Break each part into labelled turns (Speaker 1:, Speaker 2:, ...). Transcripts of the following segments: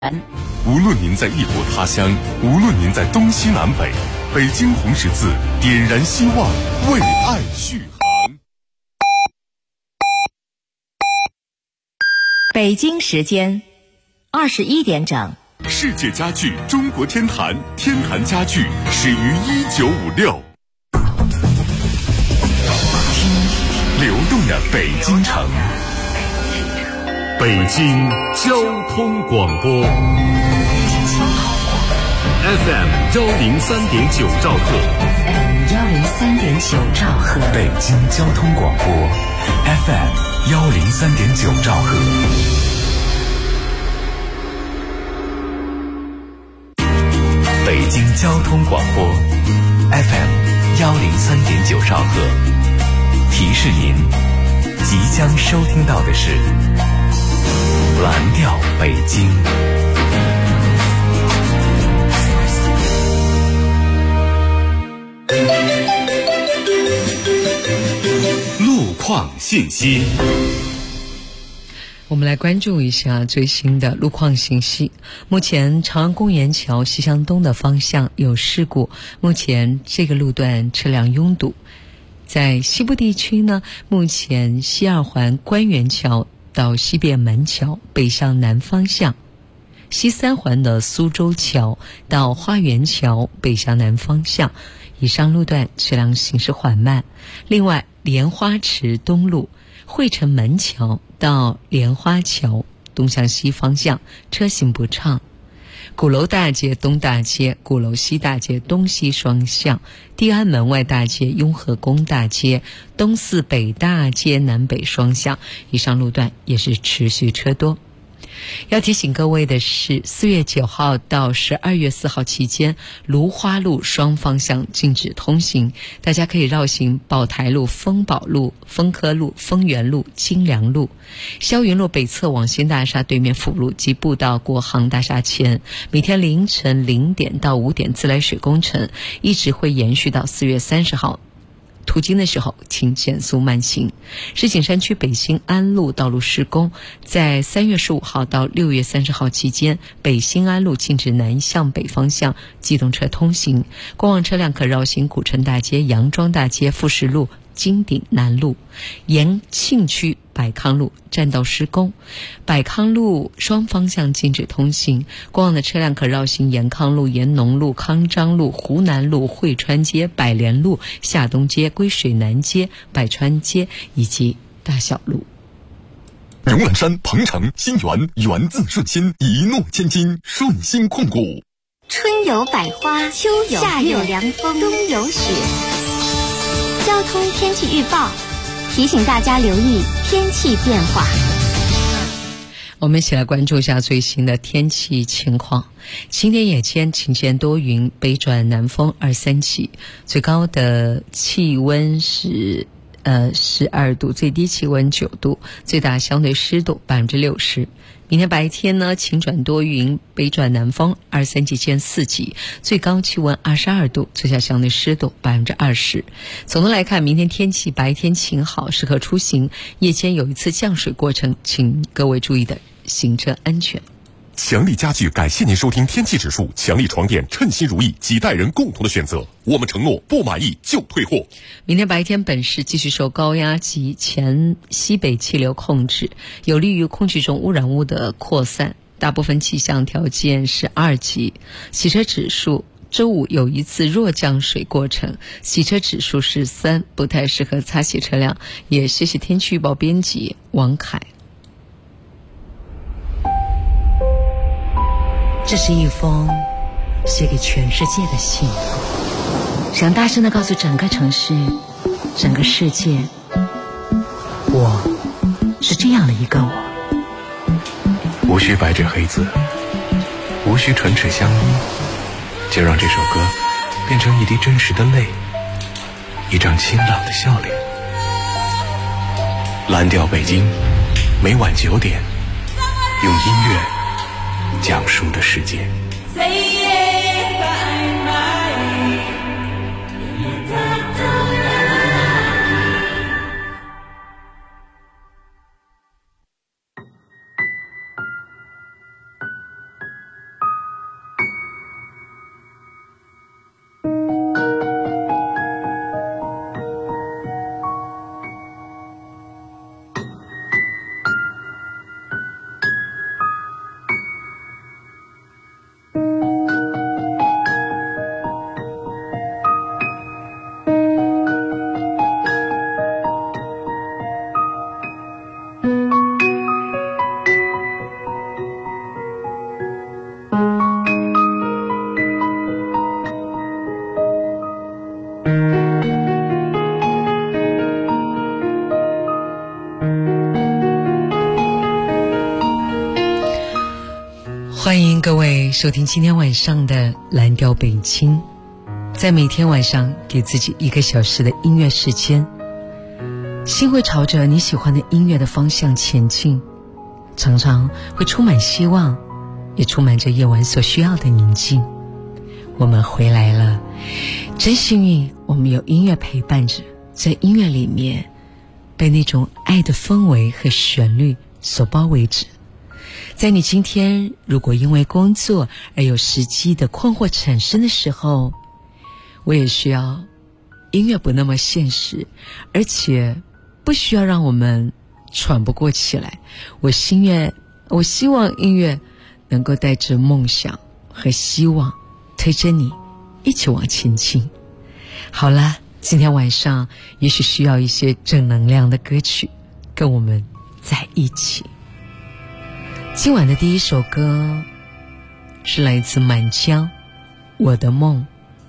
Speaker 1: 无论您在异国他乡，无论您在东西南北，北京红十字点燃希望，为爱续航。
Speaker 2: 北京时间21点整。
Speaker 1: 世界家具中国天坛，天坛家具始于1956。听流动的北京城。北京交通广播 FM 103.9兆赫，
Speaker 2: 103.9兆赫，
Speaker 3: 北京交通广播 FM 103.9兆赫。北京交通广播 FM 103.9兆赫，提示您即将收听到的是蓝调北京。
Speaker 1: 路况信息。
Speaker 4: 我们来关注一下最新的路况信息。目前长安公园桥西向东的方向有事故，目前这个路段车辆拥堵。在西部地区呢，目前西二环官园桥到西便门桥北向南方向，西三环的苏州桥到花园桥北向南方向，以上路段车辆行驶缓慢。另外，莲花池东路汇成门桥到莲花桥东向西方向车行不畅。鼓楼大街东大街、鼓楼西大街东西双向，地安门外大街、雍和宫大街、东四北大街南北双向，以上路段也是持续车多。要提醒各位的是，4月9号到12月4号期间，芦花路双方向禁止通行，大家可以绕行宝台路、丰宝路、丰科路、丰源路、金良路。霄云路北侧往新大厦对面辅路及步道国航大厦前，每天凌晨0点到5点自来水工程一直会延续到4月30号。途经的时候请减速慢行。石景山区北新安路道路施工，在3月15号到6月30号期间，北新安路禁止南向北方向机动车通行，过往车辆可绕行古城大街、杨庄大街、富士路、金鼎南路。延庆区百康路占道施工，百康路双方向禁止通行，过往的车辆可绕行延康路、延农路、康章路、湖南路、汇川街、百联路、夏东街、归水南街、百川街以及大小路。
Speaker 1: 荣览山、鹏城、新源，源自顺心，一诺千金，顺心控股。
Speaker 5: 春有百花，秋有夏有凉风，冬有雪。交通天气预报提醒大家留意天气变化。
Speaker 4: 我们一起来关注一下最新的天气情况。今天夜间晴间多云，北转南风2-3级，最高的气温是12度，最低气温9度，最大相对湿度60%。明天白天呢，晴转多云，北转南风2-3级见4级，最高气温22度，最小相对湿度20%。总的来看，明天天气白天晴好，适合出行，夜间有一次降水过程，请各位注意的行车安全。
Speaker 1: 强力家具感谢您收听天气指数，强力床垫称心如意，几代人共同的选择。我们承诺不满意就退货。
Speaker 4: 明天白天本市继续受高压及前西北气流控制，有利于空气中污染物的扩散，大部分气象条件是2级。洗车指数周五有一次弱降水过程，洗车指数是3，不太适合擦洗车辆。也谢谢天气预报编辑王凯。
Speaker 2: 这是一封写给全世界的信，想大声地告诉整个城市、整个世界，我是这样的一个我。
Speaker 3: 无需白纸黑字，无需唇齿相依，就让这首歌变成一滴真实的泪，一张清朗的笑脸。蓝调北京，每晚9点，用音乐讲述的世界。
Speaker 4: 欢迎各位收听今天晚上的蓝调北京，在每天晚上给自己1个小时的音乐时间，心会朝着你喜欢的音乐的方向前进，常常会充满希望，也充满着夜晚所需要的宁静。我们回来了，真幸运，我们有音乐陪伴着，在音乐里面被那种爱的氛围和旋律所包围着。在你今天如果因为工作而有实际的困惑产生的时候，我也需要音乐不那么现实，而且不需要让我们喘不过气来。我希望音乐能够带着梦想和希望，推着你一起往前进。好了，今天晚上也许需要一些正能量的歌曲跟我们在一起。今晚的第一首歌是来自满江，我的梦。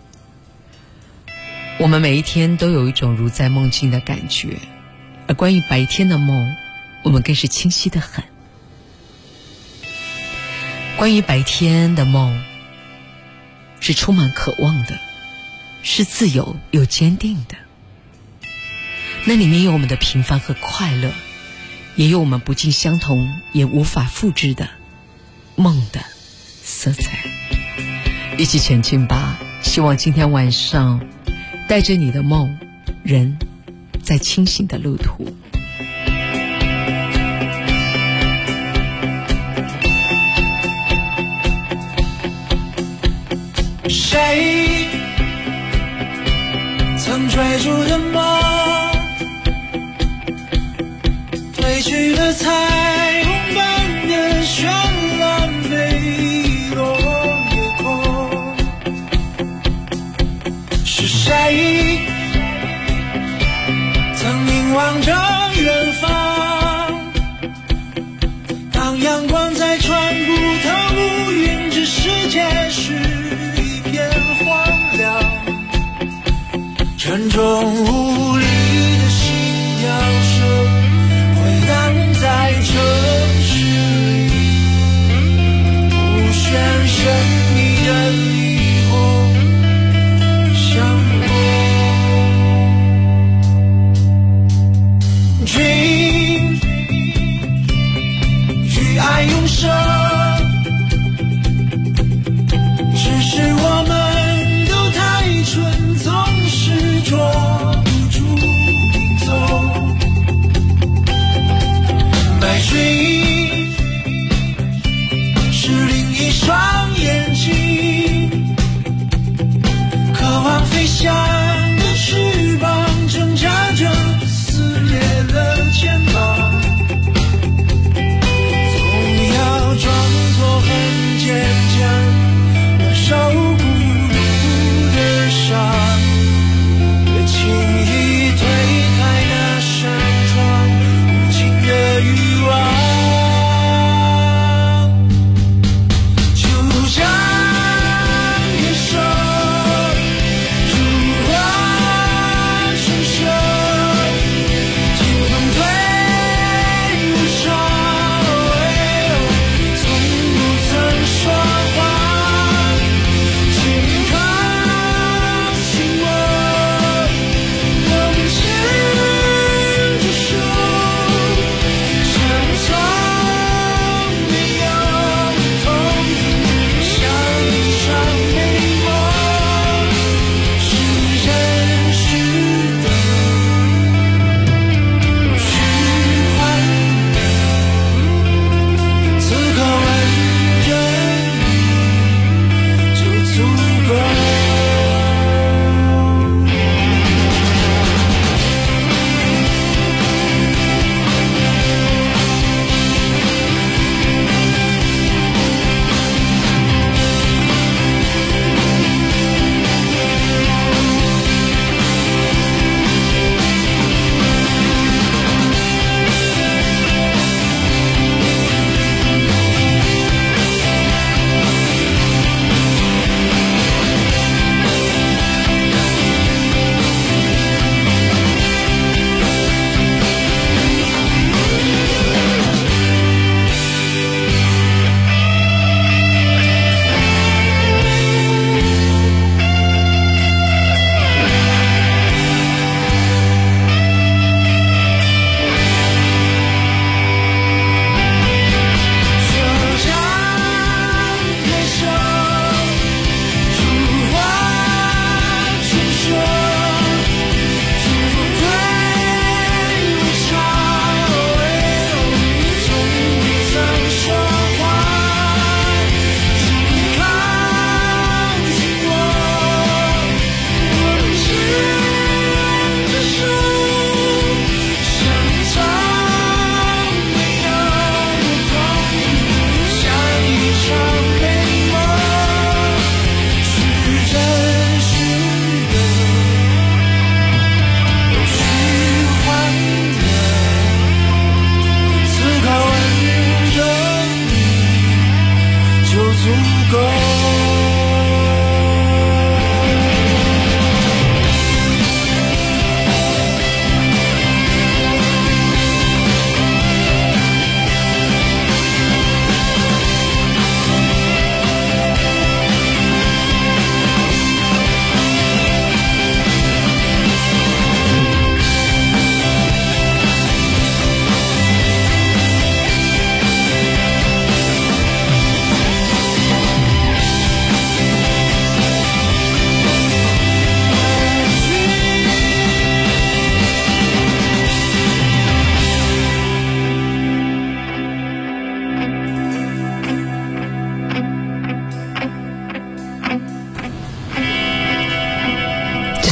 Speaker 4: 我们每一天都有一种如在梦境的感觉，而关于白天的梦，我们更是清晰得很。关于白天的梦，是充满渴望的，是自由又坚定的。那里面有我们的平凡和快乐，也有我们不尽相同也无法复制的梦的色彩。一起前进吧，希望今天晚上带着你的梦，人在清醒的路途。
Speaker 6: 谁曾追逐的梦，褪去了彩虹般的绚烂美落夜空。是谁曾凝望着远方，当阳光在穿不透乌云之世界时，一片荒凉，沉重无力的心跳声回荡在城市里，无限神秘的霓虹相拥。Dream， 与爱永生，只是我们都太蠢，总是捉不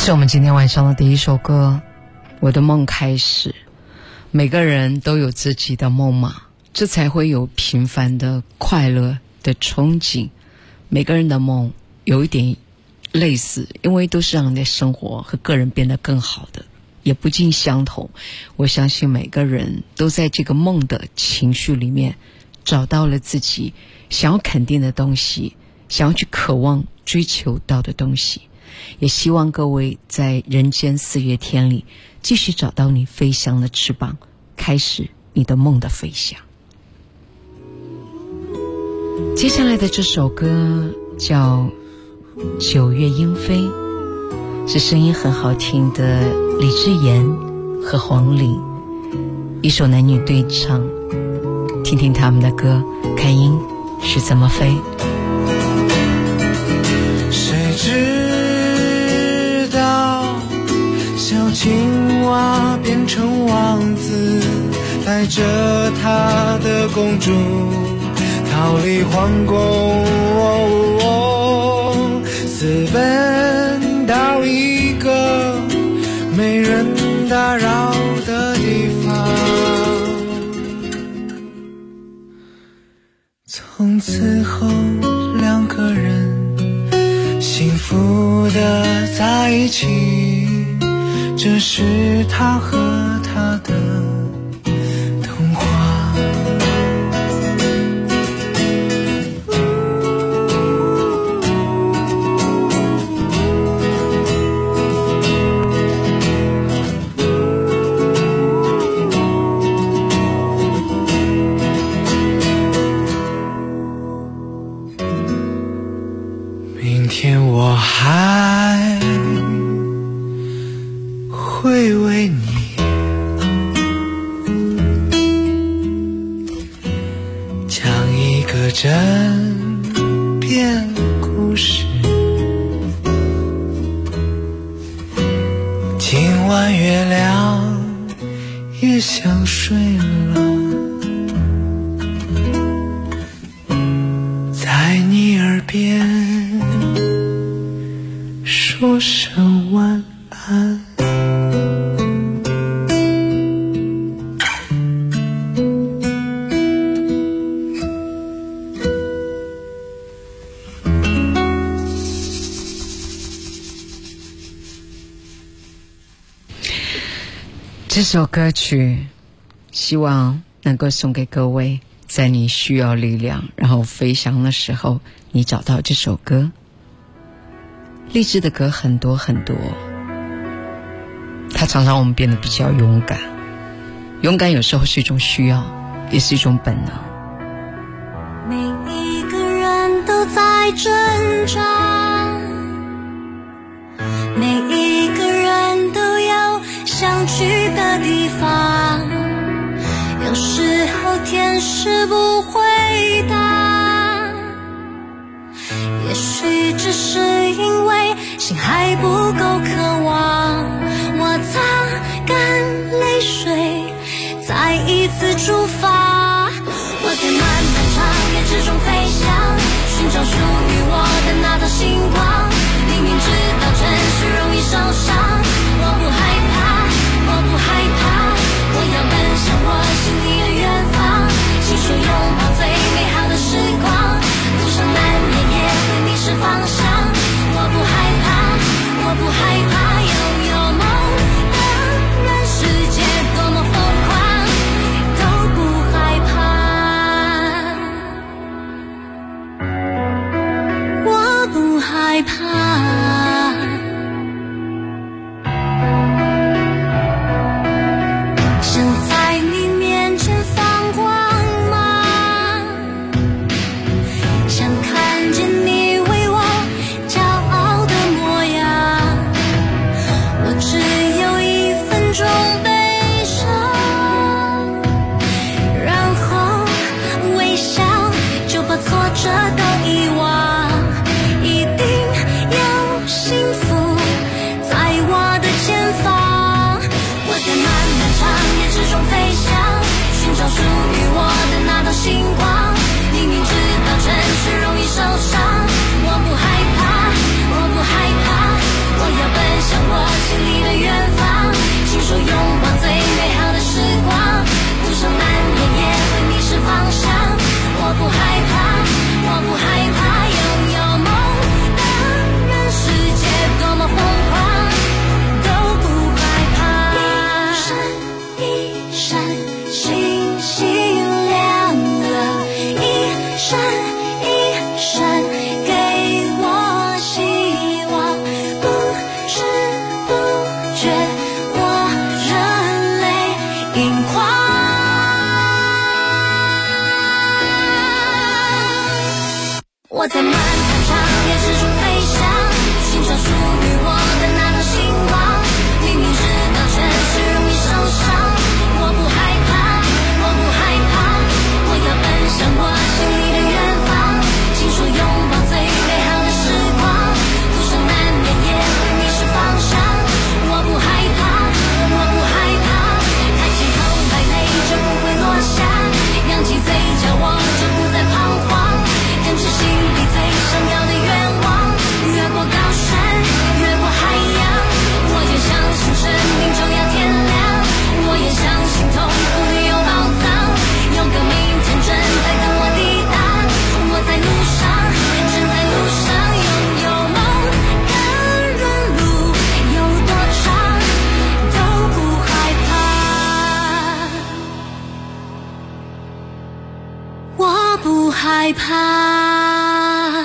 Speaker 4: 是我们今天晚上的第一首歌，我的梦开始。每个人都有自己的梦嘛，这才会有平凡的快乐的憧憬。每个人的梦有一点类似，因为都是让你的生活和个人变得更好的，也不尽相同。我相信每个人都在这个梦的情绪里面找到了自己想要肯定的东西，想要去渴望追求到的东西。也希望各位在人间四月天里继续找到你飞翔的翅膀，开始你的梦的飞翔。接下来的这首歌叫《九月莺飞》，是声音很好听的李智妍和黄龄，一首男女对唱，听听他们的歌，看鹰是怎么飞。
Speaker 6: 谁知道小青蛙变成王子，带着他的公主逃离皇宫，私奔到一个没人打扰的地方，从此后两个人幸福的在一起，这是他和他的童话。明天我还会为你讲一个枕边故事，今晚月亮也想睡了，在你耳边说声晚安。
Speaker 4: 这首歌曲希望能够送给各位，在你需要力量然后飞翔的时候，你找到这首歌。励志的歌很多很多，它常常我们变得比较勇敢。勇敢有时候是一种需要，也是一种本能。
Speaker 7: 每一个人都在挣扎，每一个人都有想去的地方，有时候天使不回答，也许只是因为心还不够渴望。我擦干泪水，再一次出发，我在漫漫长夜之中飞翔，寻找属于我的那道星光。明明知道真实容易受伤，我不害怕，我不害怕，我要奔向我心底的远方，亲手拥抱最美好的时光，路上难免也会迷失方向，我不害怕，我不害怕，拥有梦的人世界多么疯狂，都不我在漫漫长夜之中飞翔，寻找属于我的那道星光。明明知道城市容易受伤，我不害怕，我不害怕，我要奔向我心里的远方。听说拥抱最美好的时光，路上难免也会迷失方向。我不害怕，我不害怕，抬起头来泪就不会落下，扬起嘴角我就不再彷徨，跟着心里最想要的愿望，越过高山，越过海洋。我也相信生命终要天亮，我也相信痛苦里有宝藏，有个明天正在等我抵达。我在路上，正在路上，拥有梦，无论路有多长，都不害怕。我不害怕。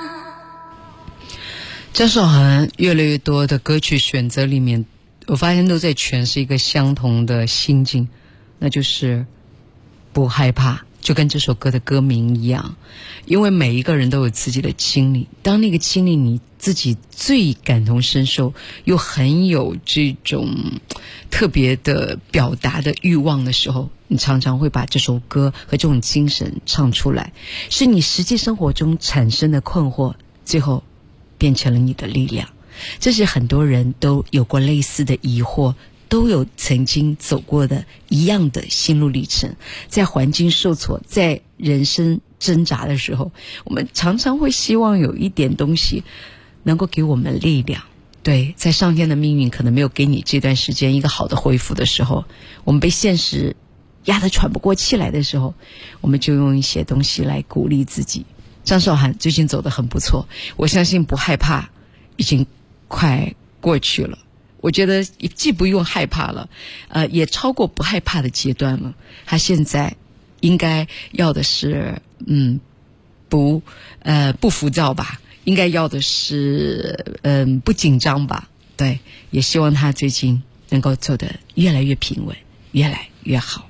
Speaker 4: 张韶涵越来越多的歌曲选择里面，我发现都在诠释一个相同的心境，那就是不害怕，就跟这首歌的歌名一样。因为每一个人都有自己的经历，当那个经历你自己最感同身受，又很有这种特别的表达的欲望的时候，你常常会把这首歌和这种精神唱出来，是你实际生活中产生的困惑，最后变成了你的力量。这是很多人都有过类似的疑惑，都有曾经走过的一样的心路历程。在环境受挫，在人生挣扎的时候，我们常常会希望有一点东西能够给我们力量。对，在上天的命运可能没有给你这段时间一个好的恢复的时候，我们被现实压得喘不过气来的时候，我们就用一些东西来鼓励自己。张韶涵最近走得很不错，我相信不害怕已经快过去了。我觉得既不用害怕了，也超过不害怕的阶段了。他现在应该要的是，不浮躁吧，应该要的是，不紧张吧。对，也希望他最近能够走得越来越平稳，越来越好。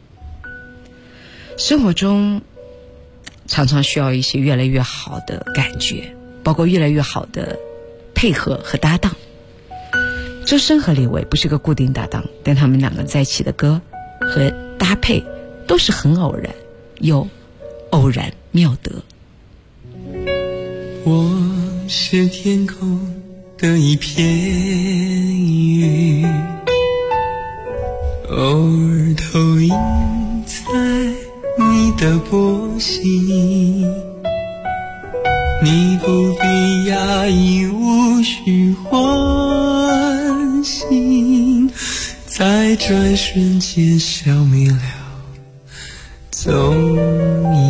Speaker 4: 生活中常常需要一些越来越好的感觉，包括越来越好的配合和搭档。周深和李维不是个固定搭档，但他们两个在一起的歌和搭配都是很偶然又偶然妙得。
Speaker 6: 我是天空的一片云，偶尔投影在你的波心，你不必压抑，无需唤醒，在转瞬间消灭了踪影。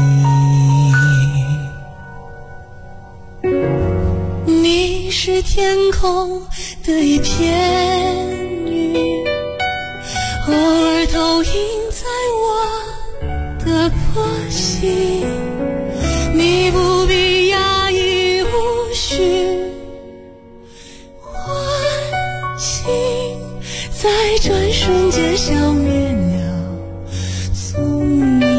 Speaker 7: 你是天空的一片云，偶尔投影在我的波心，你不必压抑，无需唤醒，在转瞬间消灭了踪影。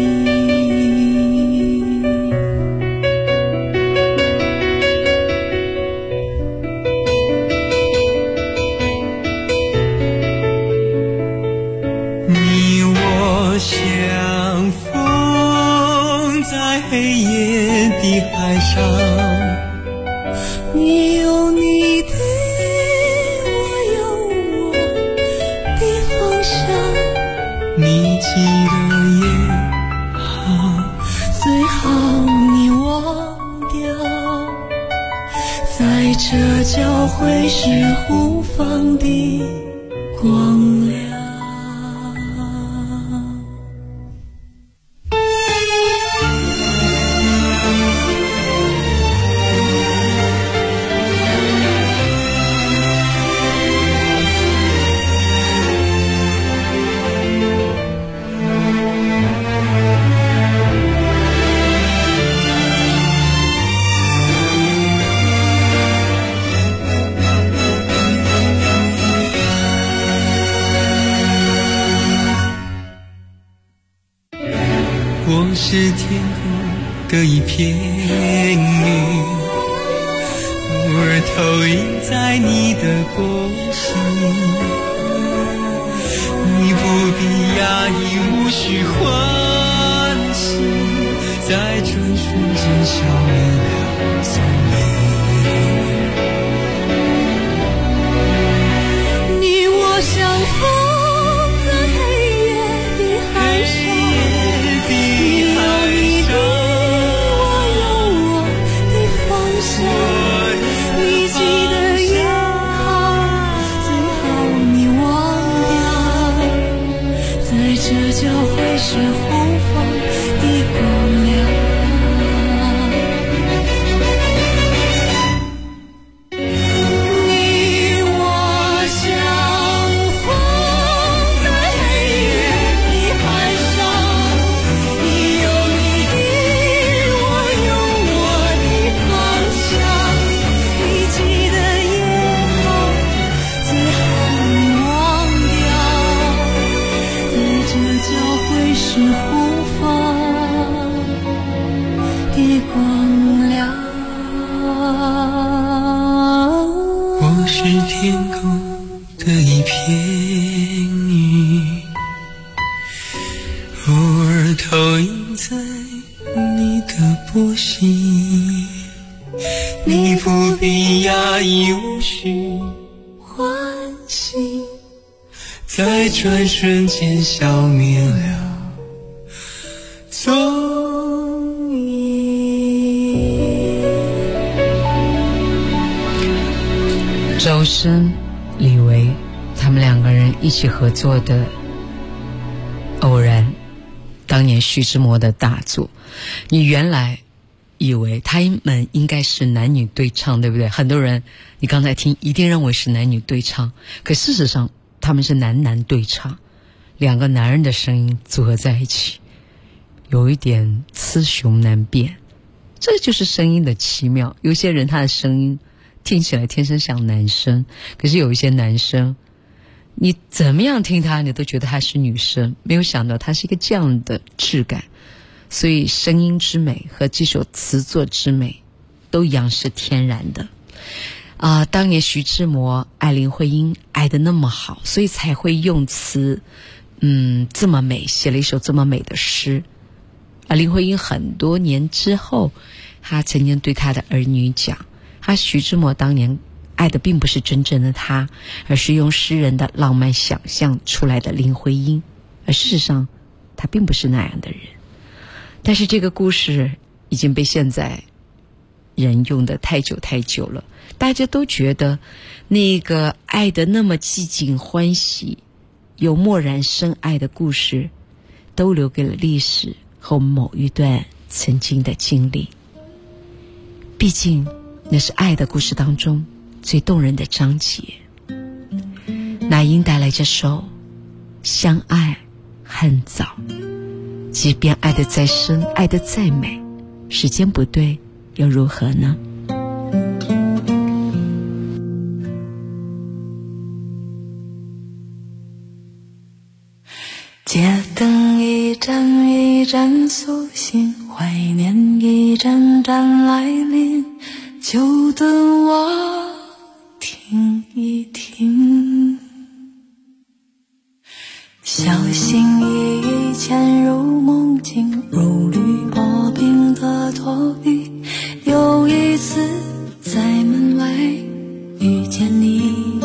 Speaker 6: 你我相逢在黑夜的海上，
Speaker 7: 你有你的，我有我的方向，
Speaker 6: 你记得也好，
Speaker 7: 最好你忘掉，在这交汇时互放的光亮。
Speaker 6: 我是天空
Speaker 8: 的一片云，偶尔投影在你的波心，你不必压抑，无需欢喜，在这瞬间消灭了踪影。
Speaker 7: 你我相逢在黑夜的海上，你有你的，我有我的方向，你记得也好，最好你忘掉，在这交汇时后方的光亮。
Speaker 8: 我是天空的一片云，偶尔投影在你的波心，你不必压抑，无需欢喜，在转瞬间消灭了踪影。
Speaker 4: 周深、李维他们两个人一起合作的《偶然》，当年徐志摩的大作。你原来以为他们应该是男女对唱，对不对？很多人你刚才听一定认为是男女对唱，可事实上他们是男男对唱，两个男人的声音组合在一起，有一点雌雄难辨。这就是声音的奇妙。有些人他的声音听起来天生像男生，可是有一些男生你怎么样听他你都觉得他是女生，没有想到他是一个这样的质感。所以声音之美和这首词作之美都一样是天然的当年徐志摩爱林徽因爱得那么好，所以才会用词这么美，写了一首这么美的诗。林徽因很多年之后，他曾经对他的儿女讲，徐志摩当年爱的并不是真正的他，而是用诗人的浪漫想象出来的林徽因，而事实上他并不是那样的人。但是这个故事已经被现在人用的太久了，大家都觉得那个爱得那么寂静欢喜又默然深爱的故事都留给了历史和某一段曾经的经历。毕竟那是爱的故事当中最动人的章节。那英带来这首相爱恨早，即便爱得再深，爱得再美，时间不对又如何呢？
Speaker 7: 街灯一盏一盏苏醒，怀念一盏盏来临，就等我听一听。小心翼翼潜入梦境，如履薄冰的躲避，又一次在门外遇见你。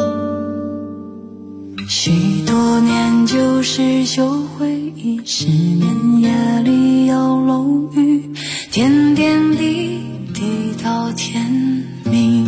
Speaker 7: 许多年旧事旧回忆，失眠夜里有楼雨，点点滴滴到天明。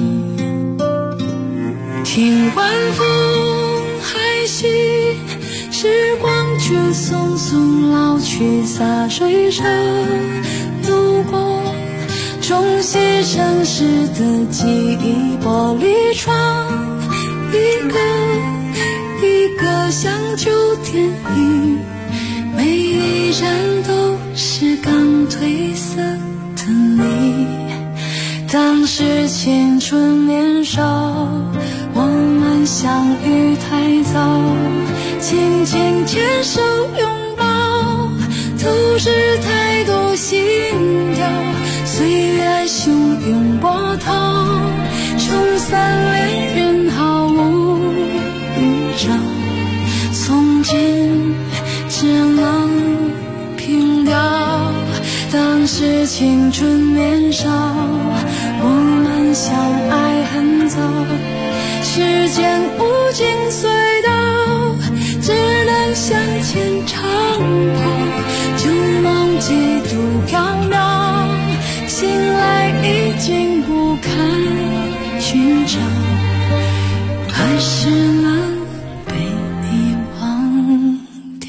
Speaker 7: 听晚风还息，时光却匆匆老去，洒水车路过，冲洗城市的记忆，玻璃窗一个一个像旧电影，每一站都是刚褪色的你。当时青春年少，我们相遇太早，紧紧牵手拥抱， 透支太多心跳，岁月汹涌波涛，冲散恋人毫无预兆，从今只能凭吊当时青春年少，我们相爱很早，时间无尽隧道，只能向前长跑，旧梦几度缥缈，醒来已经不堪寻找，还是能被你忘掉。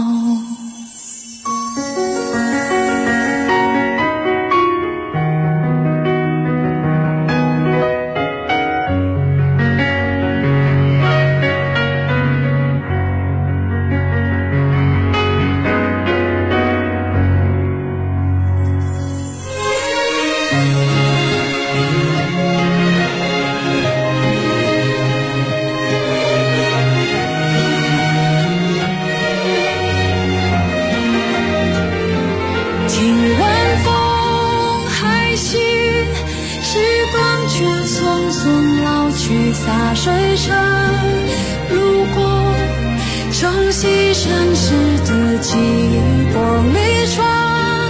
Speaker 7: 洒水车路过冲洗城市的记忆玻璃窗，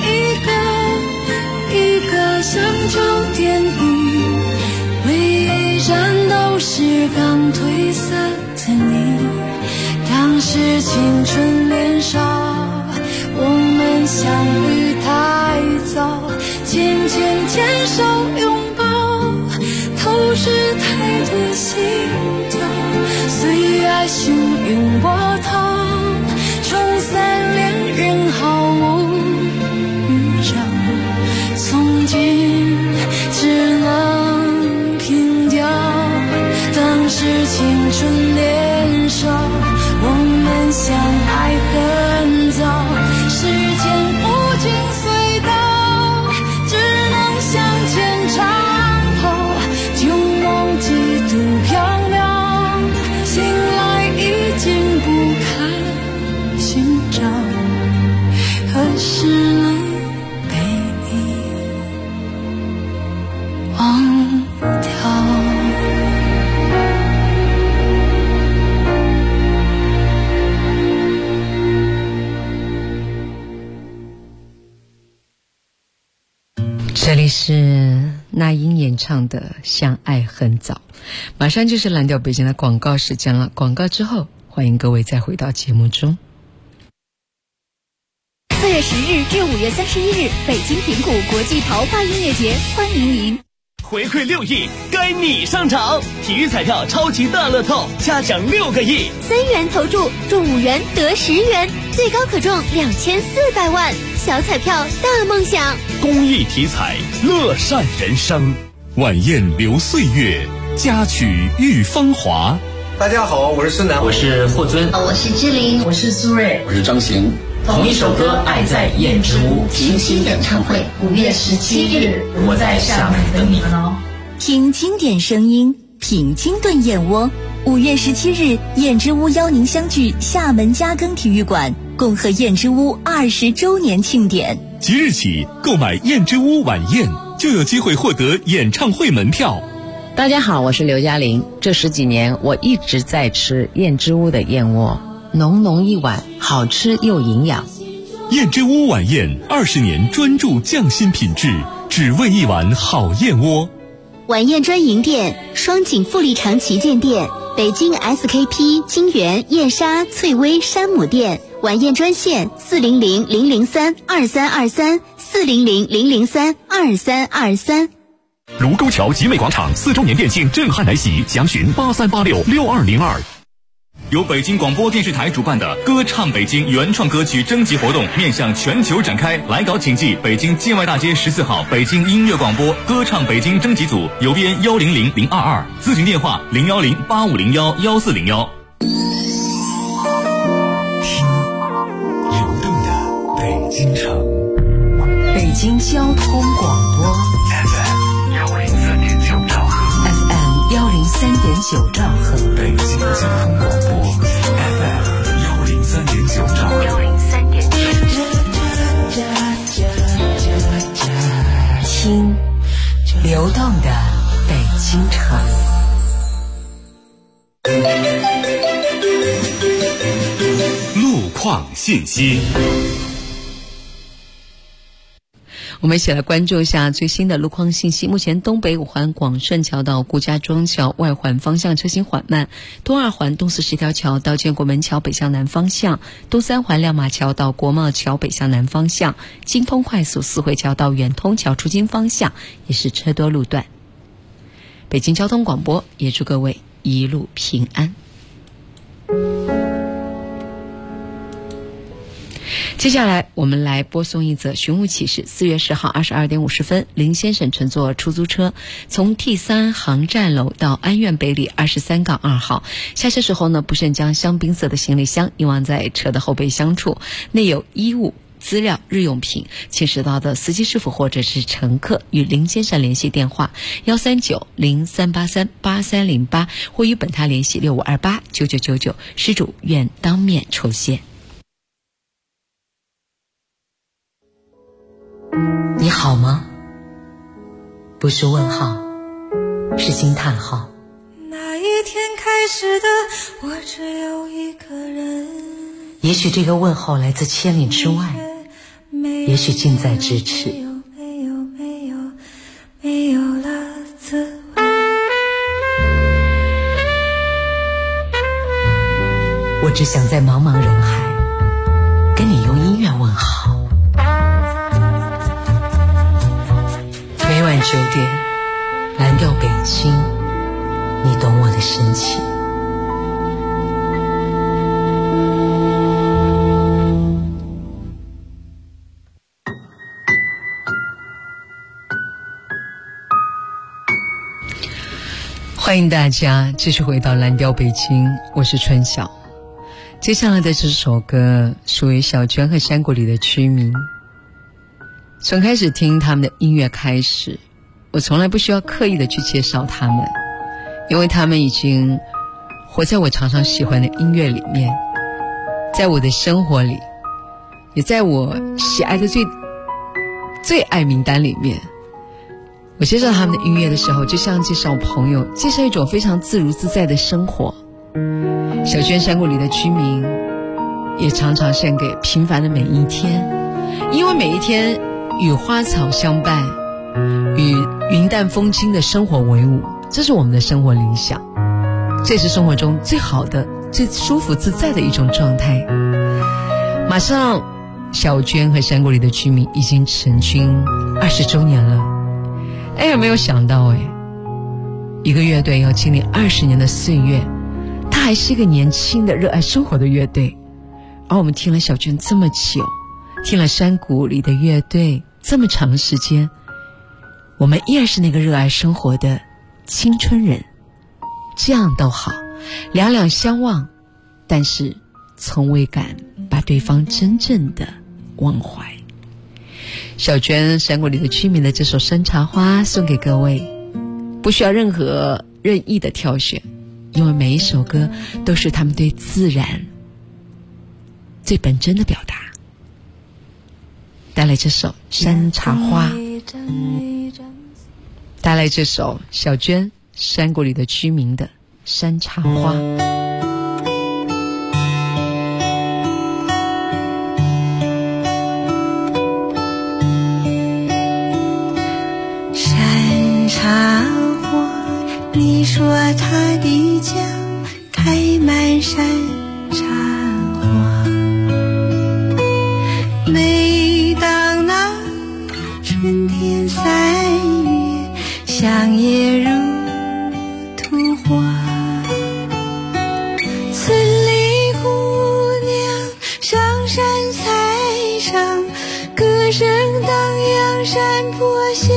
Speaker 7: 一个乡愁电影，每一站都是刚褪色的你。当时青春年少，我们相遇太早，渐渐牵手拥抱，透支太多心跳，岁月汹涌波涛，冲散恋人毫无预兆，从今只能凭吊当时青春年少，我们相爱很早，时间无尽隧道，只能向前长跑，旧梦几度缥缈，醒来已经不堪寻找，何时能被你忘掉。
Speaker 4: 这里是那英演唱的《相爱很早》，马上就是蓝调北京的广告时间了。广告之后，欢迎各位再回到节目中。
Speaker 5: 4月10日至5月31日，北京平谷国际桃花音乐节，欢迎您！
Speaker 9: 回馈6亿，该你上场！体育彩票超级大乐透，加奖6个亿
Speaker 5: ，3元投注，中5元得10元，最高可中2400万。小彩票大梦想，
Speaker 9: 公益体彩，乐善人生。
Speaker 1: 晚宴留岁月，佳曲遇芳华。
Speaker 10: 大家好，我是孙楠，
Speaker 11: 我是霍尊，
Speaker 12: 我是志玲，
Speaker 13: 我是苏芮，
Speaker 14: 我是张行。
Speaker 11: 同一首歌，爱在燕之屋
Speaker 12: 平行演唱会，5月17日，
Speaker 11: 我在厦门等你们哦。
Speaker 15: 听经典声音，品清炖燕窝。5月17日，燕之屋邀您相聚厦门嘉庚体育馆，共贺燕之屋20周年庆典。
Speaker 1: 即日起购买燕之屋晚宴，就有机会获得演唱会门票。
Speaker 16: 大家好，我是刘嘉玲。这10几年，我一直在吃燕之屋的燕窝，浓浓一碗，好吃又营养。
Speaker 1: 燕之屋晚宴20年专注匠心品质，只为一碗好燕窝。
Speaker 5: 晚宴专营店：双井富力城旗舰店、北京 SKP 金源燕莎翠微山姆店。晚宴专线400-003-2323，400-003-2323。
Speaker 1: 卢沟桥集美广场4周年店庆震撼来袭，详询83866202。由北京广播电视台主办的歌唱北京原创歌曲征集活动面向全球展开，来稿请寄北京界外大街14号北京音乐广播歌唱北京征集组，邮编100022，咨询电话01085011401。
Speaker 3: 听流动的北京城，
Speaker 2: 北京交通广播
Speaker 3: FM103.9兆赫
Speaker 2: ，FM103.9兆赫，
Speaker 3: 北京交通广播 FM103.9兆赫。
Speaker 2: 听流动的北京城。
Speaker 1: 路况信息。
Speaker 4: 我们一起来关注一下最新的路况信息。目前东北五环广顺桥到顾家庄桥外环方向车行缓慢，东二环东四十条桥到建国门桥北向南方向，东三环亮马桥到国贸桥北向南方向，京通快速四惠桥到远通桥出京方向也是车多路段。北京交通广播也祝各位一路平安。接下来我们来播送一则寻物启事。4月10号22点50分，林先生乘坐出租车从 T3 航站楼到安苑北里23-2号，下车时候呢，不慎将香槟色的行李箱遗忘在车的后备箱处，内有衣物、资料、日用品，请识到的司机师傅或者是乘客与林先生联系电话13903838308，或与本台联系65289999，失主愿当面酬谢。
Speaker 2: 你好吗？不是问号，是惊叹号。
Speaker 7: 那一天开始的我只有一个人，
Speaker 2: 也许这个问候来自千里之外，也许近在咫尺。
Speaker 7: 没有了滋味。
Speaker 2: 我只想在茫茫人海跟你用音乐问好。每晚9点，蓝调北京，你懂我的深情。
Speaker 4: 欢迎大家继续回到蓝调北京，我是春晓。接下来的这首歌属于小娟和山谷里的居民。从开始听他们的音乐开始，我从来不需要刻意的去介绍他们，因为他们已经活在我常常喜欢的音乐里面，在我的生活里，也在我喜爱的最爱名单里面。我介绍他们的音乐的时候，就像介绍朋友，介绍一种非常自如自在的生活。小娟山谷里的居民也常常献给平凡的每一天，因为每一天与花草相伴，与云淡风轻的生活为伍，这是我们的生活理想，这是生活中最好的、最舒服自在的一种状态。马上小娟和山谷里的居民已经成军20周年了。有没有想到一个乐队要经历20年的岁月，它还是一个年轻的热爱生活的乐队。而我们听了小娟这么久，听了山谷里的乐队这么长时间，我们依然是那个热爱生活的青春人。这样都好，两两相望，但是从未敢把对方真正的忘怀。小娟山谷里的居民的这首山茶花送给各位，不需要任何任意的挑选，因为每一首歌都是他们对自然最本真的表达。带来这首山茶花，带来这首小娟山谷里的居民的山茶花。
Speaker 7: 山茶花，你说它的家开满山茶花，每当那春天3月，香叶如图画，村里姑娘上山采赏，歌声荡漾山坡下，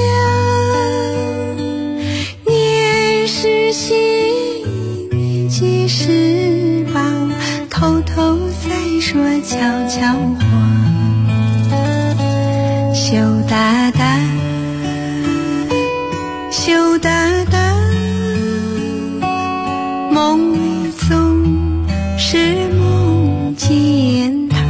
Speaker 7: 年时细年纪时棒，偷偷在说悄悄话，羞答答羞答答，梦里总是梦见他。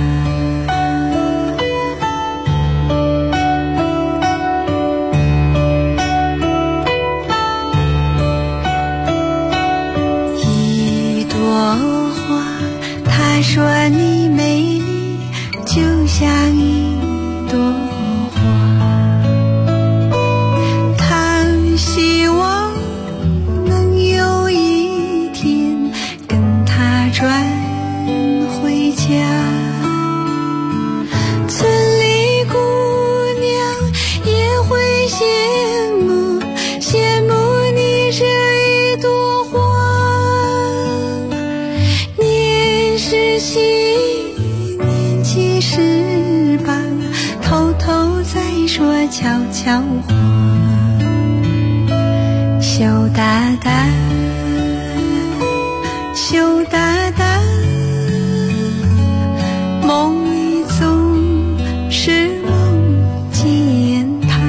Speaker 7: 哒，羞答答，梦里总是梦见他。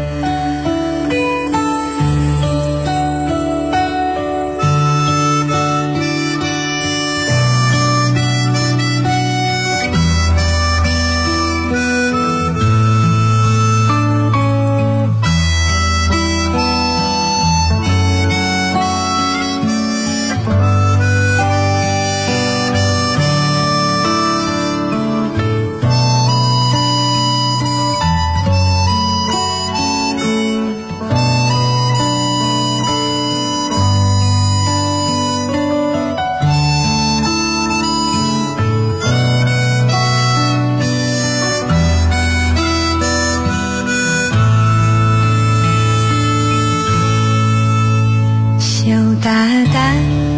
Speaker 7: 羞答答，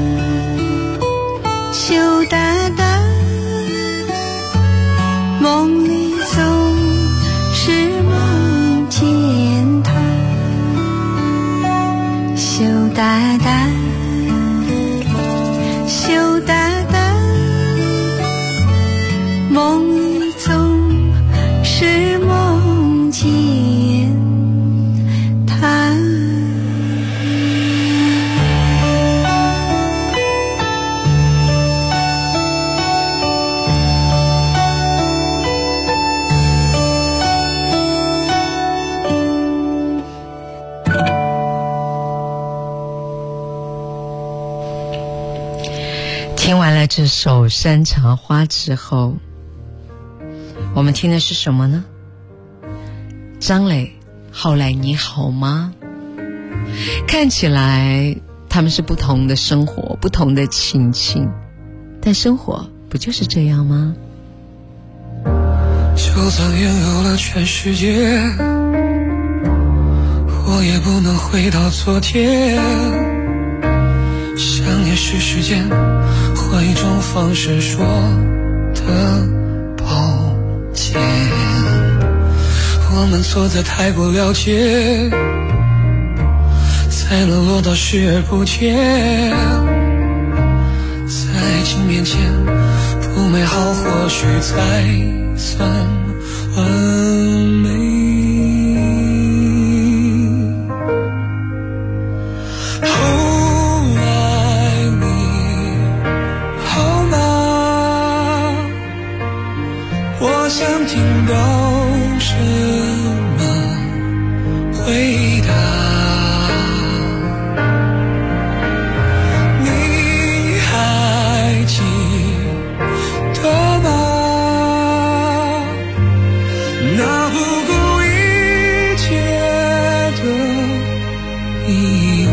Speaker 7: 羞答答，梦里总是梦见他。羞答答，羞答答，梦里总是梦见他。
Speaker 4: 听完了这首《山茶花》之后，我们听的是什么呢？张磊，后来你好吗？看起来他们是不同的生活，不同的情境，但生活不就是这样吗？
Speaker 8: 就算拥有了全世界，我也不能回到昨天。想念是时间，换一种方式说的抱歉。我们错在太过了解，才沦落到视而不见。在爱情面前，不美好或许才算完美。想听到什么回答？你还记得吗？那不顾一切的你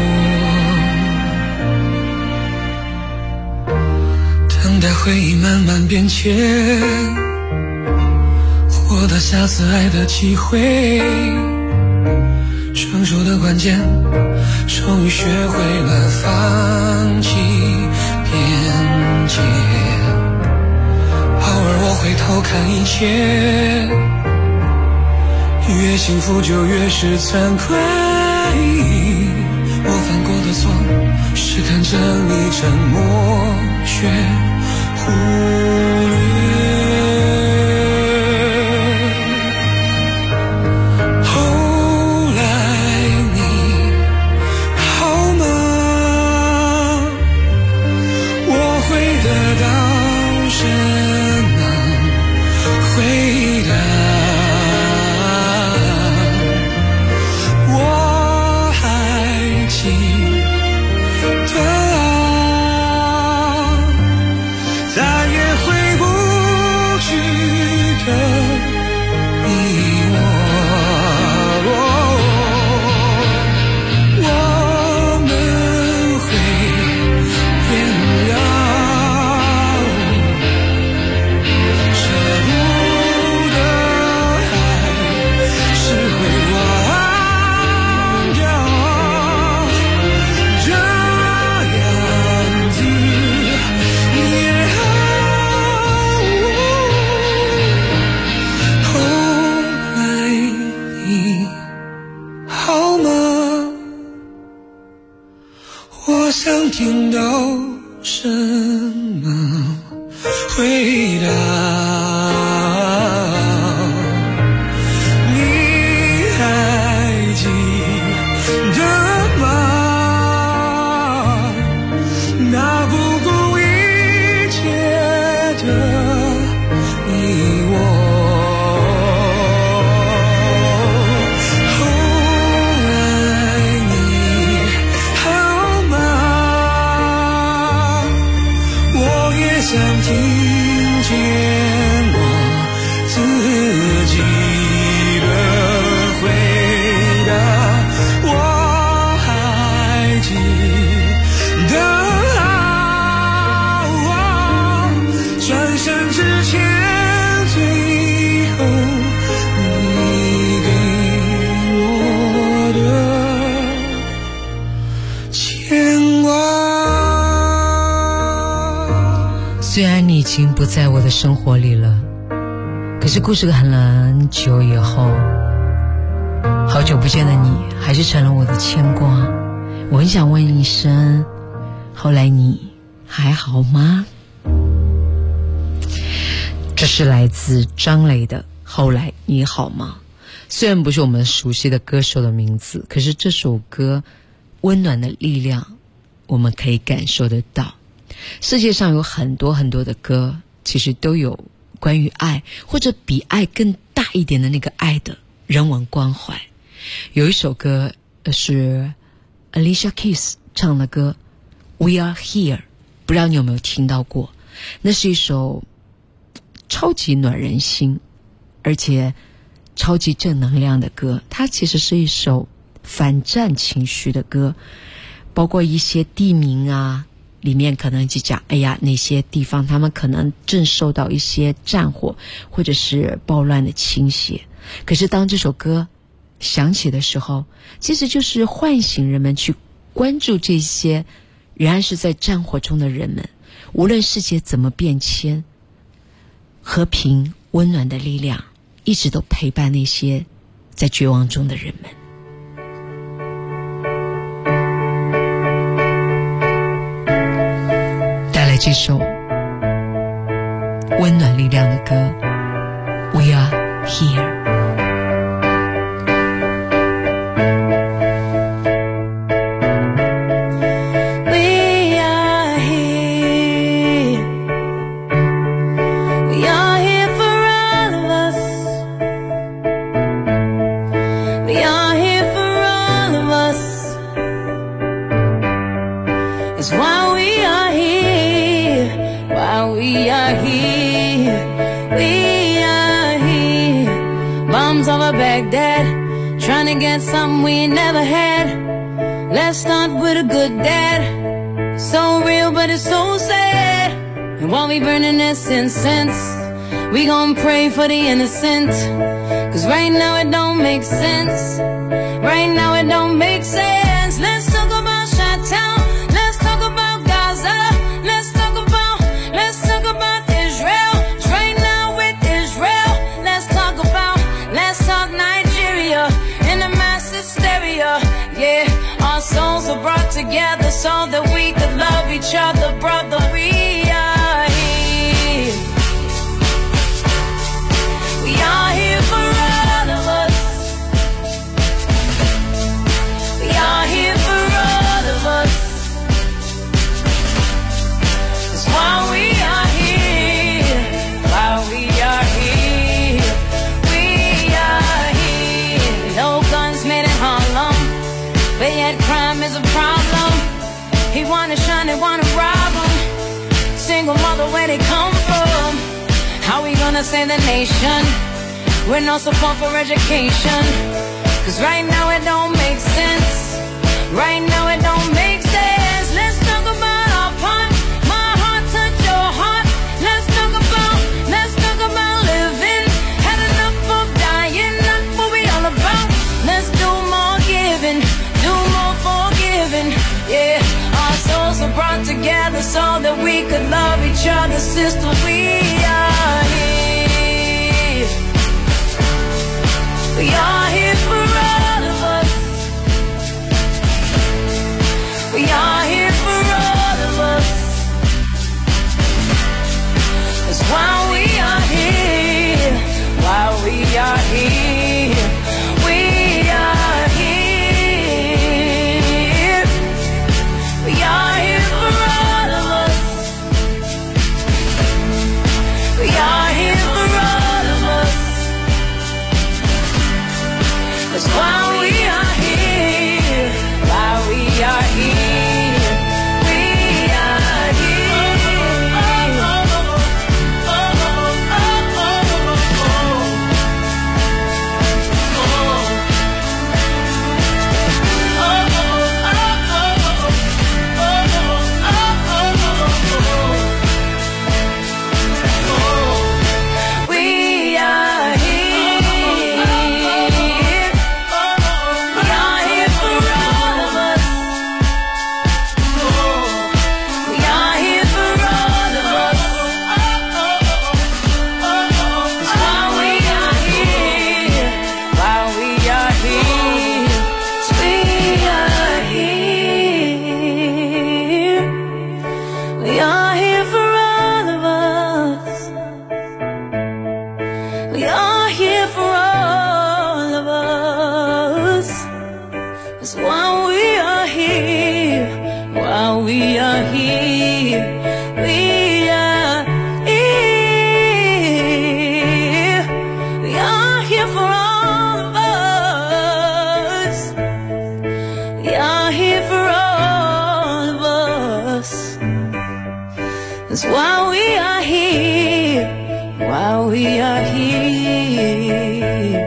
Speaker 8: 我，等待回忆慢慢变迁，获得下次爱的机会。成熟的关键，终于学会了放弃边界。偶尔我回头看一切，越幸福就越是惭愧。我犯过的错，是看着你沉默却忽略。再也回不我想听到什么回答？你还记得吗？那不顾一切的你我，后来你好吗？我也想听见我自己的回答。我还记得转身之前最后你给我的牵挂。
Speaker 4: 虽然你已经不在我的生活里了，可是故事很久以后，好久不见的你还是成了我的牵挂。我很想问一声，后来你还好吗？这是来自张磊的《后来你好吗》。虽然不是我们熟悉的歌手的名字，可是这首歌温暖的力量我们可以感受得到。世界上有很多很多的歌，其实都有关于爱，或者比爱更大一点的那个爱的人文关怀。有一首歌是 Alicia Keys 唱的歌 We Are Here， 不知道你有没有听到过。那是一首超级暖人心而且超级正能量的歌，它其实是一首反战情绪的歌，包括一些地名啊，里面可能就讲，哎呀，那些地方他们可能正受到一些战火或者是暴乱的倾斜。可是当这首歌响起的时候，其实就是唤醒人们去关注这些仍然是在战火中的人们，无论世界怎么变迁，和平温暖的力量一直都陪伴那些在绝望中的人们。带来这首温暖力量的歌 We Are Here。
Speaker 7: Trying to get something we never had. Let's start with a good dad. So real but it's so sad. And while we burning this incense, we gon' pray for the innocent. Cause right now it don't make sense. Right now it don't make sense. Let's talk about Chi-Town. Let's talk about Gaza. Let's talk about Israel. It's right now with Israel. Let's talk Nigeria in a mass hysteria. Yeah, our souls are brought together so that we could love each other, brother. We are here. We are here for all of us. We are here for all of us. That's why we are here. Why we are here. We are here. No guns made in Harlem, but yet crime is a problem. He wanna shine, they wanna rob him. Single mother, where they come from? How we gonna save the nation with no support for education? Cause right now it don't make sense. Right now it don't make sense. Let's talk about our part. My heart touch your heart. Let's talk about living. Had enough of dying, not what we all about. Let's do more giving, do more forgiving. Yeah, our souls are brought together so that we could love each other, sister. We are here. We are here for all of us. We are here for That's why we are here, while we are here, we are here. We are here for all of us. We are here for all of us. That's why we are here, while we are here.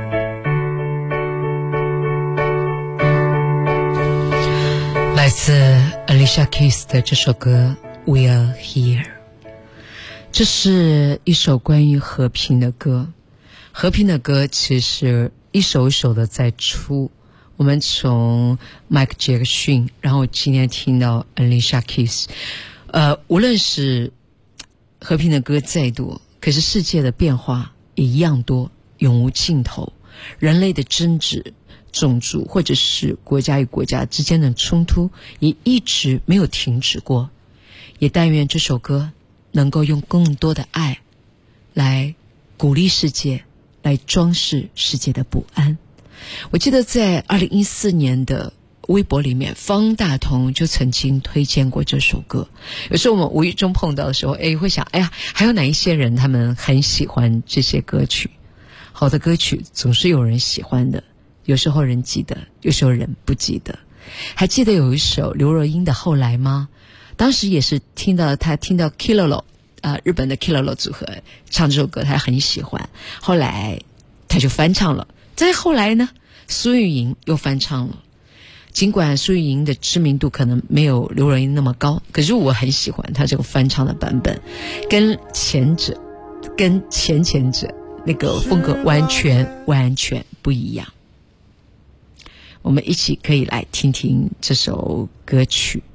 Speaker 4: 来自 Alicia Keys 的这首歌 We Are Here， 这是一首关于和平的歌。和平的歌其实一首一首的在出，我们从 Mike 杰克逊，然后今天听到 Alicia Keys， 无论是和平的歌再多，可是世界的变化也一样多，永无尽头。人类的争执、种族或者是国家与国家之间的冲突也一直没有停止过。也但愿这首歌能够用更多的爱来鼓励世界，来装饰世界的不安。我记得在2014年的微博里面，方大同就曾经推荐过这首歌。有时候我们无意中碰到的时候，会想，哎呀，还有哪一些人他们很喜欢这些歌曲。好的歌曲总是有人喜欢的，有时候人记得，有时候人不记得。还记得有一首刘若英的《后来》吗？当时也是听到 Kilolo， 日本的 Kilolo 组合唱这首歌，他很喜欢，后来他就翻唱了。再后来呢，苏玉莹又翻唱了。尽管苏玉莹的知名度可能没有刘若英那么高，可是我很喜欢她这个翻唱的版本，跟前者那个风格完全不一样。我们一起可以来听听这首歌曲。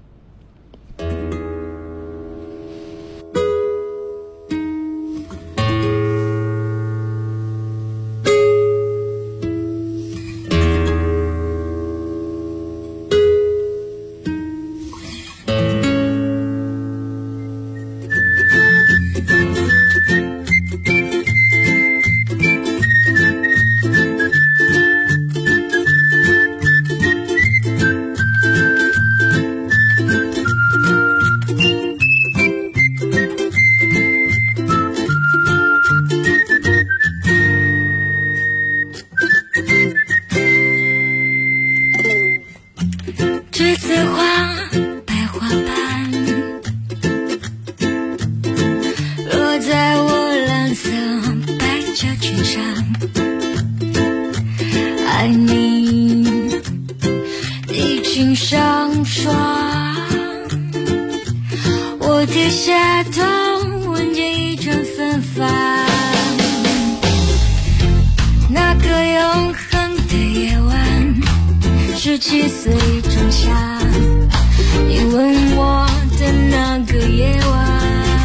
Speaker 7: 17岁仲夏，你吻我的那个夜晚，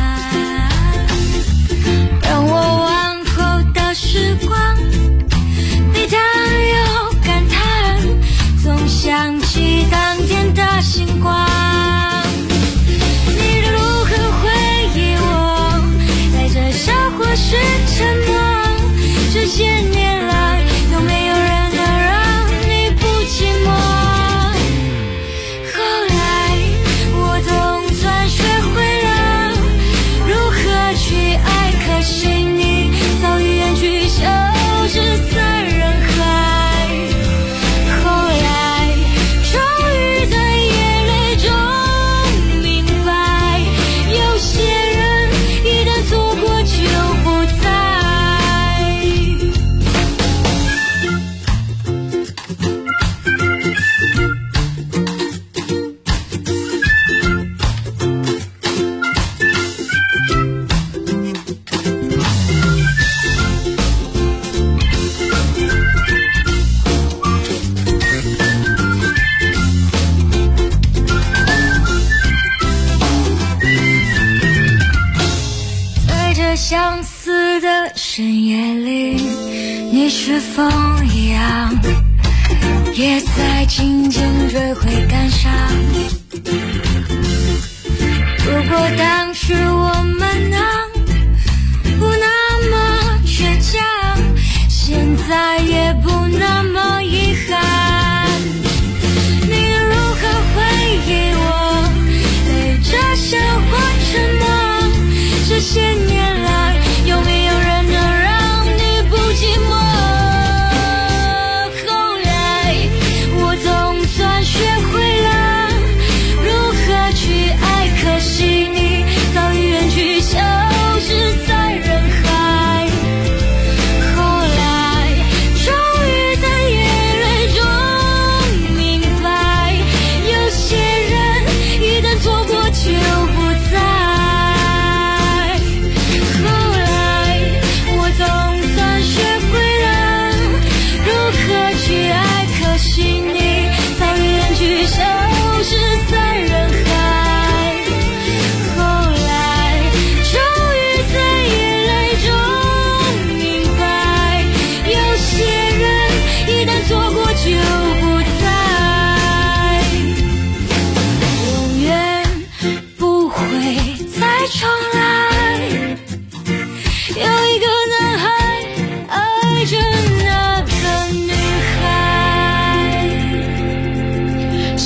Speaker 7: 让我往后的时光悲叹又感叹，总想起当天的星光。你的如何回忆我，带着笑或是沉默，这些年来都没有人能让你不寂寞。后来我总算学会了如何去爱，可惜你早已远去，消失在人海。后来终于在眼泪中明白，有些人一旦错过就不再。在这相似的深夜里，你是否一样，也在静静追回感伤？如果当时我们能不那么倔强，现在也不那么遗憾。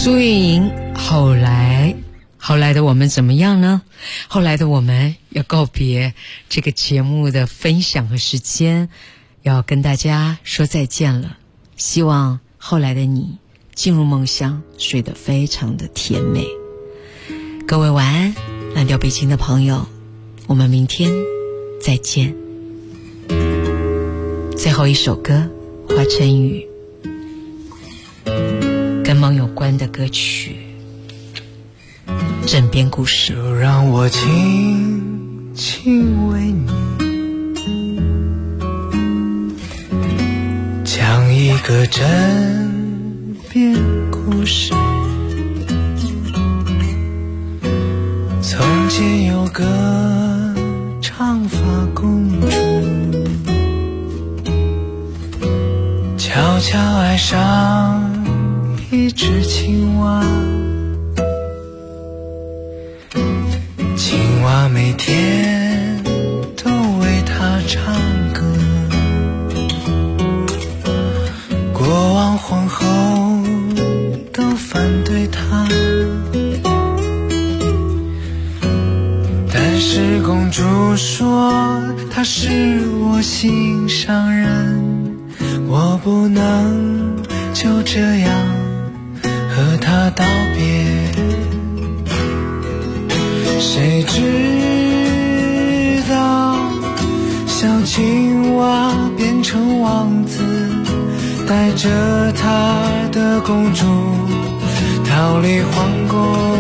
Speaker 4: 苏运莹，后来的我们怎么样呢？后来的我们要告别这个节目的分享和时间，要跟大家说再见了。希望后来的你进入梦乡，睡得非常的甜美。各位晚安，蓝调北京的朋友，我们明天再见。最后一首歌，华晨宇跟梦有关的歌曲《枕边故事》。
Speaker 8: 就让我轻轻为你讲一个枕边故事。从前有个长发公主，悄悄爱上一只青蛙，青蛙每天都为她唱歌，国王皇后都反对她，但是公主说她是我心上人，我不能就这样和她道别。谁知道小青蛙变成王子，带着她的公主逃离皇宫，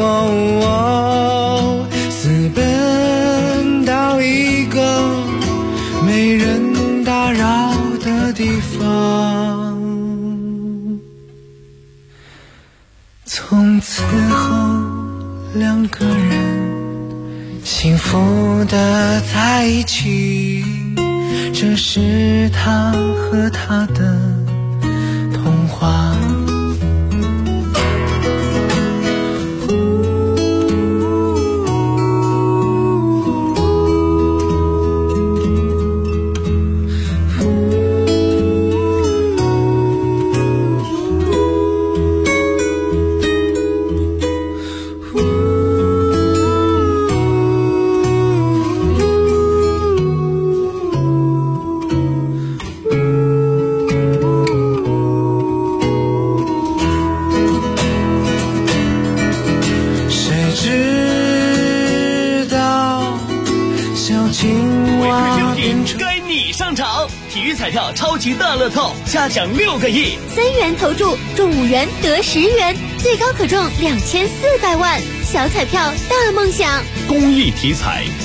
Speaker 8: 私奔到一个没人打扰的地方。从此后两个人幸福的在一起，这是他和她的童话。
Speaker 9: 彩票超级大乐透，下奖6个亿
Speaker 5: ，3元投注中5元得10元，最高可中2400万，小彩票大梦想，
Speaker 1: 公益体彩。